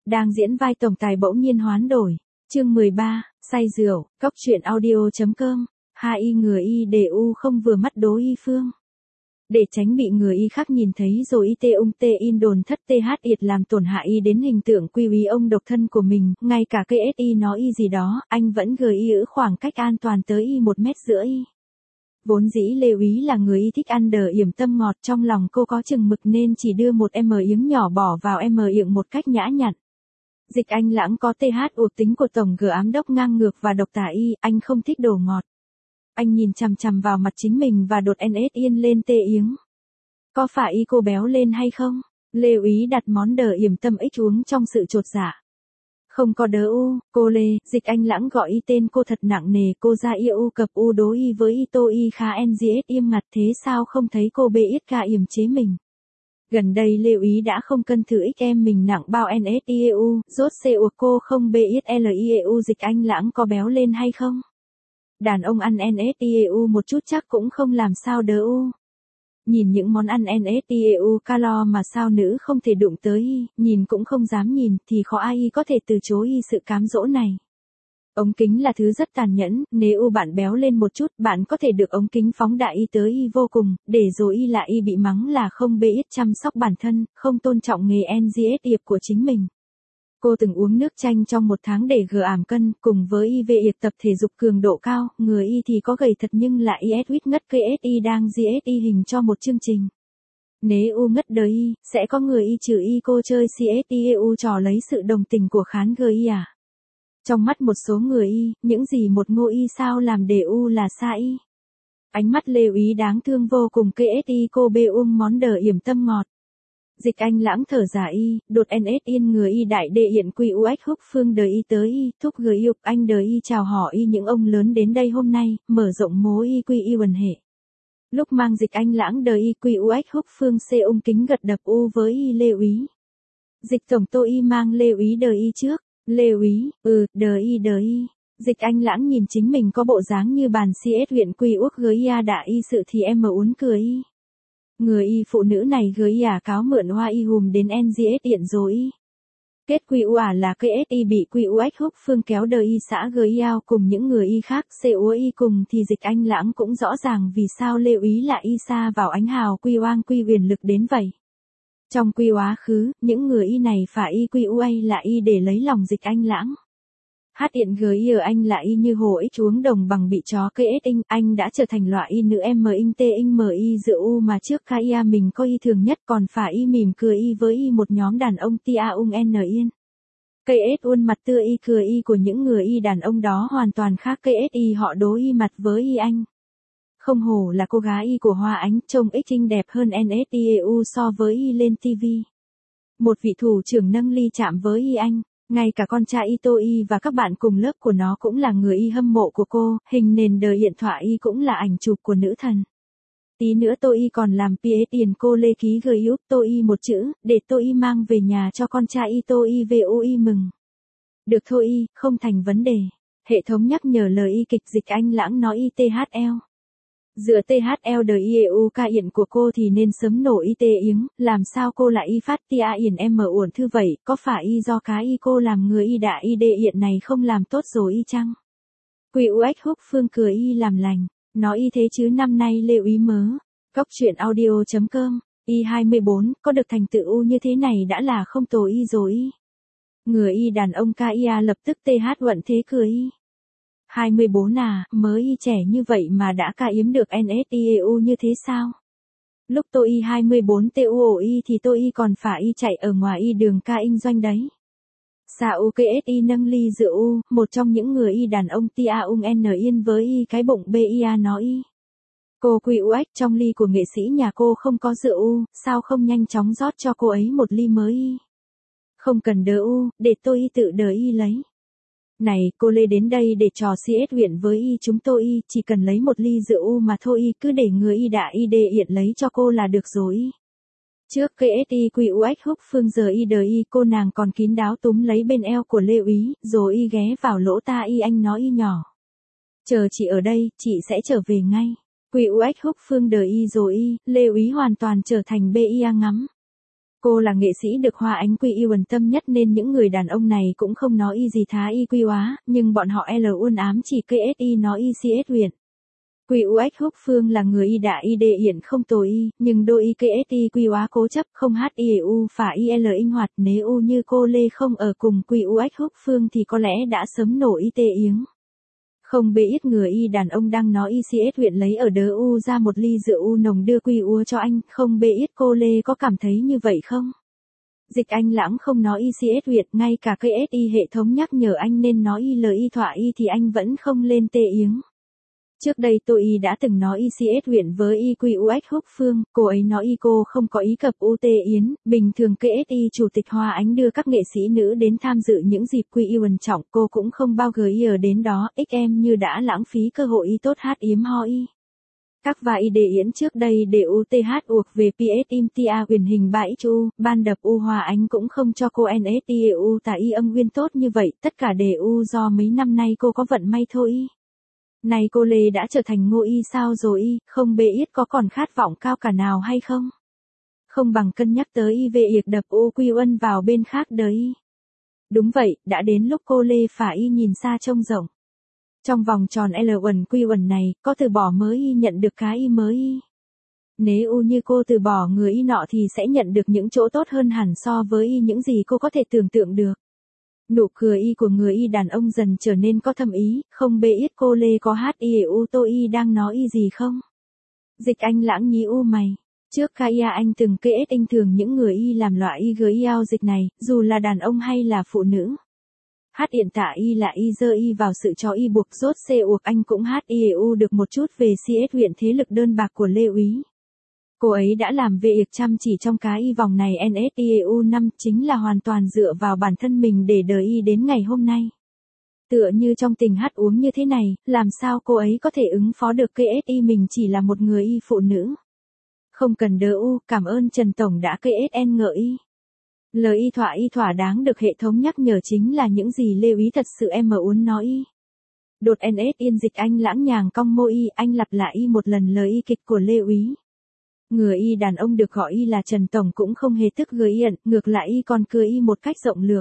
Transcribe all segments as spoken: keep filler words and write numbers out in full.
đang diễn vai tổng tài bỗng nhiên hoán đổi. Chương mười ba, say rượu, cóc truyện audio.com, hai y người y để u không vừa mắt đối y phương. Để tránh bị người y khác nhìn thấy rồi y tê ung tê in đồn thất th yệt làm tổn hại y đến hình tượng quy uy ông độc thân của mình, ngay cả cây ét y nói y gì đó, anh vẫn gửi y ở khoảng cách an toàn tới y một mét rưỡi. Vốn dĩ Lê Úy là người y thích ăn đờ yểm tâm ngọt, trong lòng cô có chừng mực nên chỉ đưa một em yếng nhỏ bỏ vào em yệng một cách nhã nhặn. Dịch Anh Lãng có th uộc tính của tổng g ám đốc ngang ngược và độc tả y, anh không thích đồ ngọt. Anh nhìn chằm chằm vào mặt chính mình và đột en ét yên lên tê yếng. Có phải y cô béo lên hay không? Lê Úy đặt món đờ yểm tâm ích uống trong sự chột dạ. Không có đớ u, cô Lê, Dịch Anh Lãng gọi y tên cô thật nặng nề, cô ra y u cập u đối y với y tô y khá ngs im ngặt thế sao không thấy cô bê ít ca yểm chế mình. Gần đây Lê Úy đã không cân thử ích em mình nặng bao nseu, rốt c uộc cô không bê ít lieu. Dịch Anh Lãng có béo lên hay không? Đàn ông ăn nseu một chút chắc cũng không làm sao đớ u. Nhìn những món ăn nseu calo mà sao nữ không thể đụng tới y, nhìn cũng không dám nhìn thì khó ai y có thể từ chối y sự cám dỗ này. Ống kính là thứ rất tàn nhẫn, nếu bạn béo lên một chút bạn có thể được ống kính phóng đại y tới y vô cùng, để rồi y lại y bị mắng là không bê ít chăm sóc bản thân, không tôn trọng nghề ngs yệp của chính mình. Cô từng uống nước chanh trong một tháng để gờ ảm cân, cùng với y về yệp tập thể dục cường độ cao, người y thì có gầy thật nhưng lại y huyết ngất cây ét y đang gs y hình cho một chương trình. Nếu u ngất đời y, sẽ có người y trừ y cô chơi cseu trò lấy sự đồng tình của khán gờ y à? Trong mắt một số người y, những gì một ngô y sao làm để u là xa y. Ánh mắt Lê Úy đáng thương vô cùng cây ét y cô bê ung món đờ yểm tâm ngọt. Dịch Anh Lãng thở giả y, đột en ét yên người y đại đệ hiện quy u ách húc phương đời y tới y, thúc gửi y anh đời y chào hỏi y những ông lớn đến đây hôm nay, mở rộng mối y quy y quần hệ. Lúc mang Dịch Anh Lãng đời y quy u ách húc phương c ung kính gật đập u với y Lê Úy. Dịch tổng tô y mang Lê Úy đời y trước. Lê Úy, ừ, đời y đời y. Dịch Anh Lãng nhìn chính mình có bộ dáng như bàn cs huyện quy uốc gới ya đã y sự thì em mà uốn cười y. Người y phụ nữ này gới à cáo mượn hoa y hùm đến ngs điện rồi y. Kết quy u à là cây ét y bị quy u ách húc phương kéo đời y xã gới yao cùng những người y khác c úa y cùng thì Dịch Anh Lãng cũng rõ ràng vì sao Lê Úy lại y xa vào ánh hào quy oang quy huyền lực đến vậy. Trong quy quá khứ, những người y này phải y quy u a là y để lấy lòng Dịch Anh Lãng. Hát điện gờ y ở anh là y như hồ ích uống đồng bằng bị chó cây ết inh, anh đã trở thành loại y nữ m inh t inh m y dựa u mà trước ca y mình có y thường nhất còn phải y mỉm cười y với y một nhóm đàn ông tia ung n yên. Cây ết uôn mặt tươi y cười y của những người y đàn ông đó hoàn toàn khác cây ết y họ đối y mặt với y anh. Không hổ là cô gái y của Hoa Ánh, trông ích trinh đẹp hơn nseu so với y lên ti vi. Một vị thủ trưởng nâng ly chạm với y anh, ngay cả con trai y tô y và các bạn cùng lớp của nó cũng là người y hâm mộ của cô, hình nền đời điện thoại y cũng là ảnh chụp của nữ thần. Tí nữa tô y còn làm pê ét tiền cô Lê ký gửi giúp tô y một chữ, để tô y mang về nhà cho con trai y tô y về ô y mừng. Được thôi y, không thành vấn đề. Hệ thống nhắc nhở lời y kịch Dịch Anh Lãng nói y tê hát lờ. Dựa tê hát lờ đời ieu ca yển của cô thì nên sớm nổ y tê yếng, làm sao cô lại y phát tia yển em uổng thư vậy, có phải y do cái y cô làm người y đại y đê yển này không làm tốt rồi y chăng? Quy u ách húc phương cười y làm lành, nói y thế chứ năm nay Lê Úy mớ. Cóc truyện audio.com, y hai mươi bốn, có được thành tựu như thế này đã là không tồi y rồi y. Người y đàn ông ca ia lập tức tê hát uẩn thế cười y. hai mươi bốn à, mới y trẻ như vậy mà đã ca yếm được nseu như thế sao? Lúc tôi y hai mươi bốn tu y thì tôi y còn phải y chạy ở ngoài y đường ca kinh doanh đấy. Sao ksi nâng ly rượu, một trong những người y đàn ông tia ung n yên với y cái bụng bia nói y. Cô quy u ách trong ly của nghệ sĩ nhà cô không có rượu, sao không nhanh chóng rót cho cô ấy một ly mới y? Không cần đỡ u, để tôi y tự đỡ y lấy. Này, cô Lê đến đây để trò cs huyện với y chúng tôi y, chỉ cần lấy một ly rượu mà thôi y cứ để người y đại y đệ hiện lấy cho cô là được rồi y. Trước ksi quy u ách húc phương giờ y đời y cô nàng còn kín đáo túm lấy bên eo của Lê Úy, rồi y ghé vào lỗ ta y anh nói y nhỏ. Chờ chị ở đây, chị sẽ trở về ngay. Quy u ách húc phương đời y rồi y, Lê Úy hoàn toàn trở thành bia ngắm. Cô là nghệ sĩ được Hoa Ánh Quy yêu tâm nhất nên những người đàn ông này cũng không nói y gì Thái y Quy Hóa, nhưng bọn họ L uốn ám chỉ kê ét i nói y xê ét huyện. Quy u ếch Húc Phương là người y đã y đệ hiện không tồi y, nhưng đôi y kê ét i Quy Hóa cố chấp không hát i u phả il linh hoạt, nếu u như cô Lê không ở cùng Quy u ếch Húc Phương thì có lẽ đã sớm nổ y tê yếng. Không bê ít người y đàn ông đang nói y xê ét huyện lấy ở đớ u ra một ly rượu u nồng đưa Quy u cho anh, không bê ít cô Lê có cảm thấy như vậy không? Dịch Anh Lãng không nói i xê ét huyện, ngay cả kê ét i hệ thống nhắc nhở anh nên nói y lời y thỏa y thì anh vẫn không lên tê yếng. Trước đây tôi y đã từng nói i xê ét huyện với y quy u ếch Húc Phương, cô ấy nói y cô không có ý cập u tê yến, bình thường kê ét i chủ tịch Hoa Ánh đưa các nghệ sĩ nữ đến tham dự những dịp quy y quan trọng, cô cũng không bao gờ y ở đến đó, ích em như đã lãng phí cơ hội y tốt hát yếm ho y. Các và y đề yến trước đây để u tê hát uộc về pê ét im tia huyền hình bãi chu, ban đập u Hoa Ánh cũng không cho cô en ét i u tả y âm nguyên tốt như vậy, tất cả để u do mấy năm nay cô có vận may thôi y. Này cô Lê đã trở thành ngô y sao rồi y, không bê ít có còn khát vọng cao cả nào hay không? Không bằng cân nhắc tới y về việc đập u quy ân vào bên khác đời y. Đúng vậy, đã đến lúc cô Lê phải y nhìn xa trông rộng. Trong vòng tròn L uẩn quy uẩn này, có từ bỏ mới y nhận được cái y mới y. Nếu u như cô từ bỏ người y nọ thì sẽ nhận được những chỗ tốt hơn hẳn so với y những gì cô có thể tưởng tượng được. Nụ cười y của người y đàn ông dần trở nên có thâm ý, không bê ít cô Lê có hát y u tô y đang nói y gì không? Dịch Anh Lãng nhí u mày. Trước kia anh từng kê ét anh thường những người y làm loại y gới ao dịch này, dù là đàn ông hay là phụ nữ. Hát hiện tại y là y dơ y vào sự cho y buộc rốt xê uộc anh cũng hát y u được một chút về xê ét huyện thế lực đơn bạc của Lê Úy. Cô ấy đã làm việc chăm chỉ trong cái y vòng này en ét i u năm chính là hoàn toàn dựa vào bản thân mình để đợi y đến ngày hôm nay. Tựa như trong tình hát uống như thế này, làm sao cô ấy có thể ứng phó được kê ét i mình chỉ là một người y phụ nữ. Không cần đỡ u, cảm ơn Trần Tổng đã kê ét en ngợi y. Lời y thỏa y thỏa đáng được hệ thống nhắc nhở chính là những gì Lê Úy thật sự em muốn nói y. Đột en ét yên Dịch Anh Lãng nhàng cong môi y, anh lặp lại y một lần lời y kịch của Lê Úy. Người y đàn ông được gọi y là Trần Tổng cũng không hề tức gợi y ẩn, ngược lại y còn cười y một cách rộng lượng.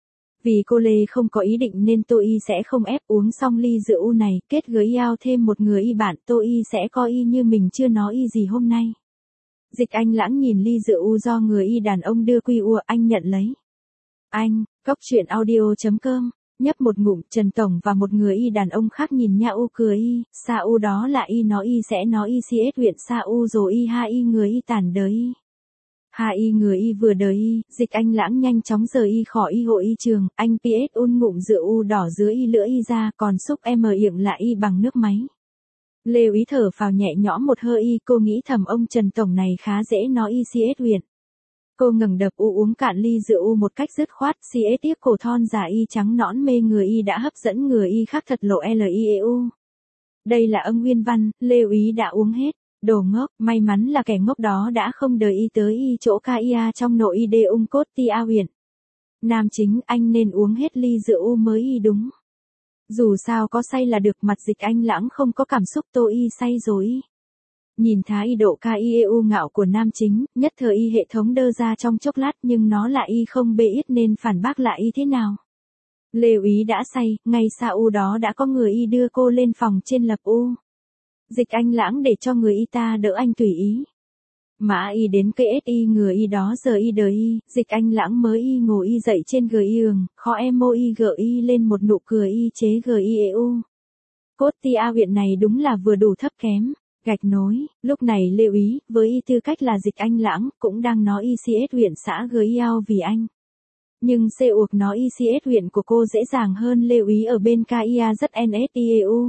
Vì cô Lê không có ý định nên tôi y sẽ không ép uống xong ly rượu này, kết gợi y ao thêm một người y bạn, tôi y sẽ coi y như mình chưa nói y gì hôm nay. Dịch Anh Lãng nhìn ly rượu do người y đàn ông đưa quy ua, anh nhận lấy. Anh, Cóc Truyện Audio chấm com, nhấp một ngụm, Trần Tổng và một người y đàn ông khác nhìn nhau cười y, sa u đó là y nói y sẽ nói y xê ét huyện sa u rồi y ha y người y tàn đời y. Ha y người y vừa đời y, Dịch Anh Lãng nhanh chóng rời y khỏi y hội y trường, anh pê ét un ngụm rượu u đỏ dưới y lưỡi y ra, còn xúc em yệng lại y bằng nước máy. Lê Úy thở phào nhẹ nhõm một hơi y, cô nghĩ thầm ông Trần Tổng này khá dễ nói y xê ét huyện. Cô ngẩng đập u uống cạn ly rượu u một cách dứt khoát, xê ét tiếp cổ thon dài y trắng nõn mê người y đã hấp dẫn người y khác thật lộ lieu. Đây là âm nguyên văn, Lê Úy đã uống hết. Đồ ngốc, may mắn là kẻ ngốc đó đã không đợi y tới y chỗ kia trong nội y đê ung cốt tia huyện. Nam chính, anh nên uống hết ly rượu u mới y đúng. Dù sao có say là được, mặt Dịch Anh Lãng không có cảm xúc, tôi y say rồi y. Nhìn thái y độ kieu ngạo của nam chính, nhất thời y hệ thống đơ ra trong chốc lát nhưng nó lại y không bê ít nên phản bác lại y thế nào. Lê Úy đã say, ngay xa u đó đã có người y đưa cô lên phòng trên lập u. Dịch Anh Lãng để cho người y ta đỡ anh tùy ý. Mã y đến kê ét i người y đó giờ y đời y, Dịch Anh Lãng mới y ngồi y dậy trên gờ y ường, khó em môi y gợi y lên một nụ cười y chế gờ y eu. Cốt tia huyện này đúng là vừa đủ thấp kém. Gạch nối, lúc này Lê Úy, với y tư cách là Dịch Anh Lãng, cũng đang nói i xê ét huyện xã gờ y ao vì anh. Nhưng C uộc nói i xê ét huyện của cô dễ dàng hơn Lê Úy ở bên kia rất en ét i u.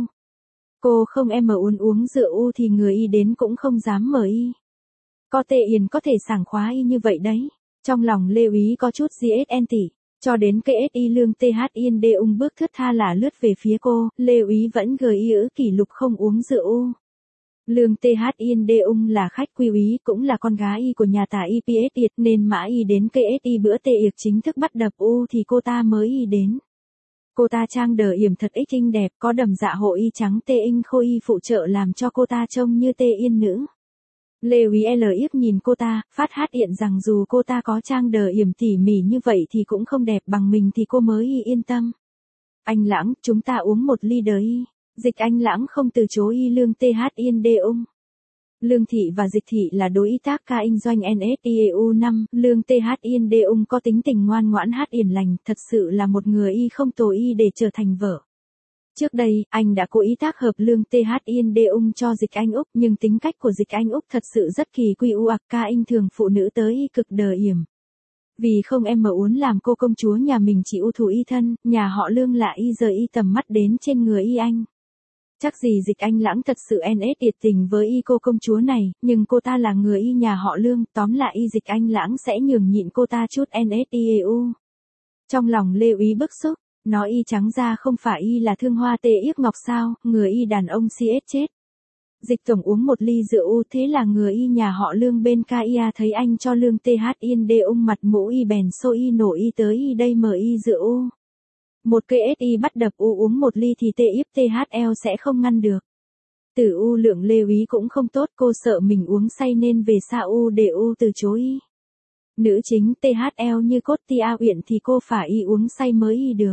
Cô không em uống uống rượu u thì người y đến cũng không dám mở y. Có tệ yên có thể sảng khoái y như vậy đấy. Trong lòng Lê Úy có chút giê ét en tỉ. Cho đến kê ét i lương tê hát yên đê ung bước thướt tha là lướt về phía cô, Lê Úy vẫn gờ y ữ kỷ lục không uống rượu u. Lương tê hát yên đê ung là khách quy úy cũng là con gái y của nhà tả y pê ét Yệt nên mã y đến kê ét i bữa tê yệt chính thức bắt đập u thì cô ta mới y đến. Cô ta trang đờ yểm thật ích xinh đẹp, có đầm dạ hộ y trắng tê inh khôi y phụ trợ làm cho cô ta trông như tê yên nữ. Lê Úy L yếc nhìn cô ta, phát hát hiện rằng dù cô ta có trang đờ yểm tỉ mỉ như vậy thì cũng không đẹp bằng mình thì cô mới yên tâm. Anh Lãng, chúng ta uống một ly đờ y. Dịch Anh Lãng không từ chối y lương tê hát yên đê ung. Lương Thị và Dịch Thị là đối tác ca kinh doanh en ét i e u năm, lương tê hát yên đê ung có tính tình ngoan ngoãn hát hiền lành, thật sự là một người y không tồi y để trở thành vợ. Trước đây, anh đã cố ý tác hợp lương tê hát yên đê ung cho Dịch Anh Úc, nhưng tính cách của Dịch Anh Úc thật sự rất kỳ quy u ạc ca anh thường phụ nữ tới y cực đờ yểm. Vì không em mà uốn làm cô công chúa nhà mình chỉ ưu thủ y thân, nhà họ lương lại y giờ y tầm mắt đến trên người y anh. Chắc gì Dịch Anh Lãng thật sự en ét nhiệt tình với y cô công chúa này, nhưng cô ta là người y nhà họ lương, tóm lại y Dịch Anh Lãng sẽ nhường nhịn cô ta chút en ét i e u. Trong lòng Lê Úy bức xúc, nói y trắng ra không phải y là thương hoa tê yếc ngọc sao, người y đàn ông xê ét chết. Dịch tổng uống một ly rượu thế là người y nhà họ lương bên ca ia thấy anh cho lương tê hát yên đê ung mặt mũ y bèn xô y nổ y tới y đây mở y rượu. Một cây ét y bắt đập u uống một ly thì tê íp tê hát lờ sẽ không ngăn được. Tử u lượng Lê Úy cũng không tốt, cô sợ mình uống say nên về xa u để u từ chối y. Nữ chính tê hát lờ như cốt ti a uyển thì cô phải y uống say mới y được.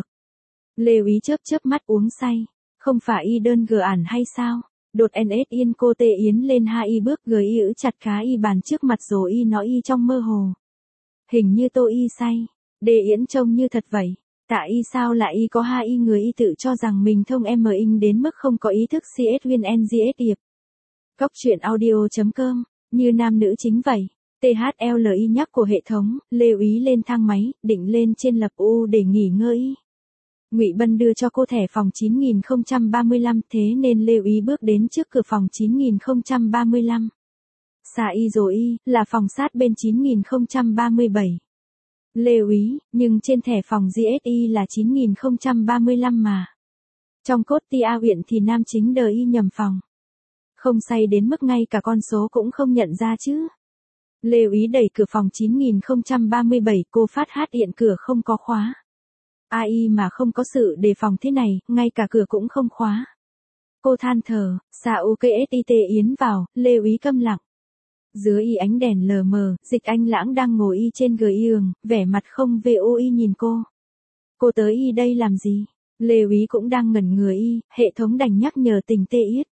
Lê Úy chớp chớp mắt uống say, không phải y đơn gờ ản hay sao? Đột en ét yên cô tê yến lên hai y bước gờ y ữ chặt cá y bàn trước mặt rồi y nói y trong mơ hồ. Hình như tôi y say, đê yến trông như thật vậy. Tại y sao lại y có hai y người y tự cho rằng mình thông em in đến mức không có ý thức xê ét Win en giê ét điệp. Góc truyện audio.com, như nam nữ chính vậy. tê hát lờ y nhắc của hệ thống, Lê Úy lên thang máy, định lên trên lập U để nghỉ ngơi y. Ngụy Bân đưa cho cô thẻ phòng chín nghìn không trăm ba mươi lăm, thế nên Lê Úy bước đến trước cửa phòng chín nghìn không trăm ba mươi lăm. Xa y rồi y, là phòng sát bên chín nghìn không trăm ba mươi bảy. Lê Úy, nhưng trên thẻ phòng giê ét i là chín nghìn không trăm ba mươi lăm mà. Trong cốt ti a huyện thì nam chính đờ y nhầm phòng. Không say đến mức ngay cả con số cũng không nhận ra chứ. Lê Úy đẩy cửa phòng chín nghìn không trăm ba mươi bảy, cô phát hát hiện cửa không có khóa. Ai mà không có sự đề phòng thế này, ngay cả cửa cũng không khóa. Cô than thở, xạ u kê ét i tê yến vào, Lê Úy câm lặng. Dưới y ánh đèn lờ mờ, Dịch Anh Lãng đang ngồi y trên gờ y ường, vẻ mặt không vô y nhìn cô. Cô tới y đây làm gì? Lê Úy cũng đang ngẩn người y, hệ thống đành nhắc nhở tình tê yết.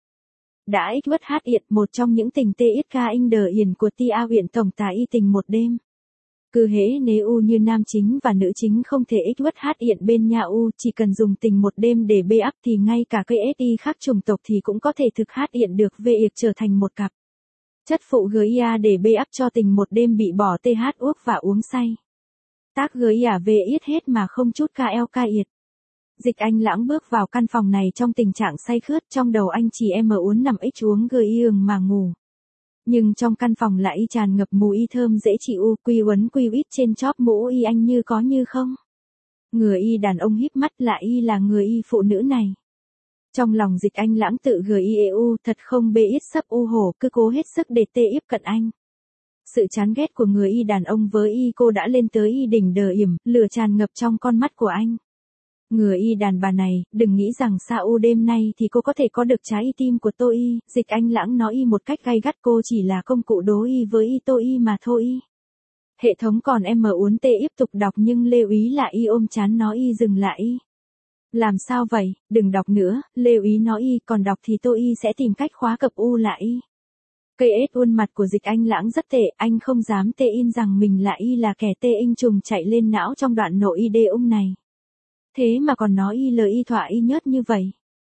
Đã ích vất hát yệt, một trong những tình tê yết ca in đờ yển của ti a huyện tổng tài y tình một đêm. Cứ hễ nếu u như nam chính và nữ chính không thể ích vất hát yện bên nhà u, chỉ cần dùng tình một đêm để bê ắp thì ngay cả cây ét i khác chủng tộc thì cũng có thể thực hát yện được về yệt trở thành một cặp. Chất phụ giê i a để bê ắp cho tình một đêm bị bỏ tê hát uốc và uống say. Tác giê i a về yết hết mà không chút ca eo ca yệt. Dịch Anh Lãng bước vào căn phòng này trong tình trạng say khướt, trong đầu anh chỉ em uốn nằm ích uống gờ y ường mà ngủ. Nhưng trong căn phòng lại y tràn ngập mùi y thơm dễ chịu, quy uấn quy uýt trên chóp mũ y anh như có như không. Người y đàn ông híp mắt lại y là người y phụ nữ này. Trong lòng Dịch Anh Lãng tự gờ y u thật không bê ít sấp u hổ, cứ cố hết sức để tê yếp cận anh. Sự chán ghét của người y đàn ông với y cô đã lên tới y đỉnh đờ yểm, lửa tràn ngập trong con mắt của anh. Người y đàn bà này, đừng nghĩ rằng xa u đêm nay thì cô có thể có được trái y tim của tôi y, Dịch Anh Lãng nói y một cách gay gắt, cô chỉ là công cụ đối y với y tôi y mà thôi y. Hệ thống còn em uốn tê tiếp tục đọc nhưng Lê Úy lại y ôm chán nói y dừng lại y. Làm sao vậy, đừng đọc nữa, Lê Úy nói y, còn đọc thì tôi y sẽ tìm cách khóa cập u lại y. Cây ết uôn mặt của Dịch Anh Lãng rất tệ, anh không dám tê in rằng mình là y là kẻ tê in trùng chạy lên não trong đoạn nội y đê ung này. Thế mà còn nói y lời y thỏa y nhớt như vậy.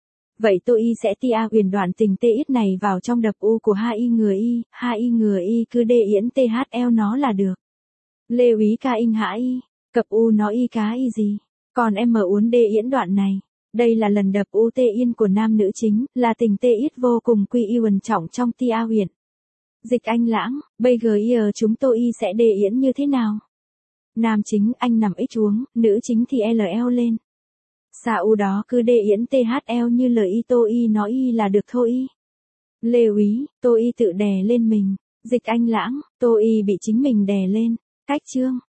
Vậy tôi y sẽ tia huyền đoạn tình tê ít này vào trong đập u của hai y người y, hai y người y cứ đê yễn tê hát lờ nó là được. Lê Úy ca in hã y, cập u nói y cá y gì, còn em mở uốn đê yễn đoạn này. Đây là lần đập u tê yên của nam nữ chính, là tình tê ít vô cùng quy y quần trọng trong tia huyền. Dịch Anh Lãng, bây giờ chúng tôi y sẽ đê yễn như thế nào? Nam chính anh nằm ích uống, nữ chính thì lờ lờ lên. Xa u đó cứ đê yễn tê hát lờ như lời y tô y nói y là được thôi y. Lê Úy, tô y tự đè lên mình. Dịch Anh Lãng, tô y bị chính mình đè lên. Cách chương.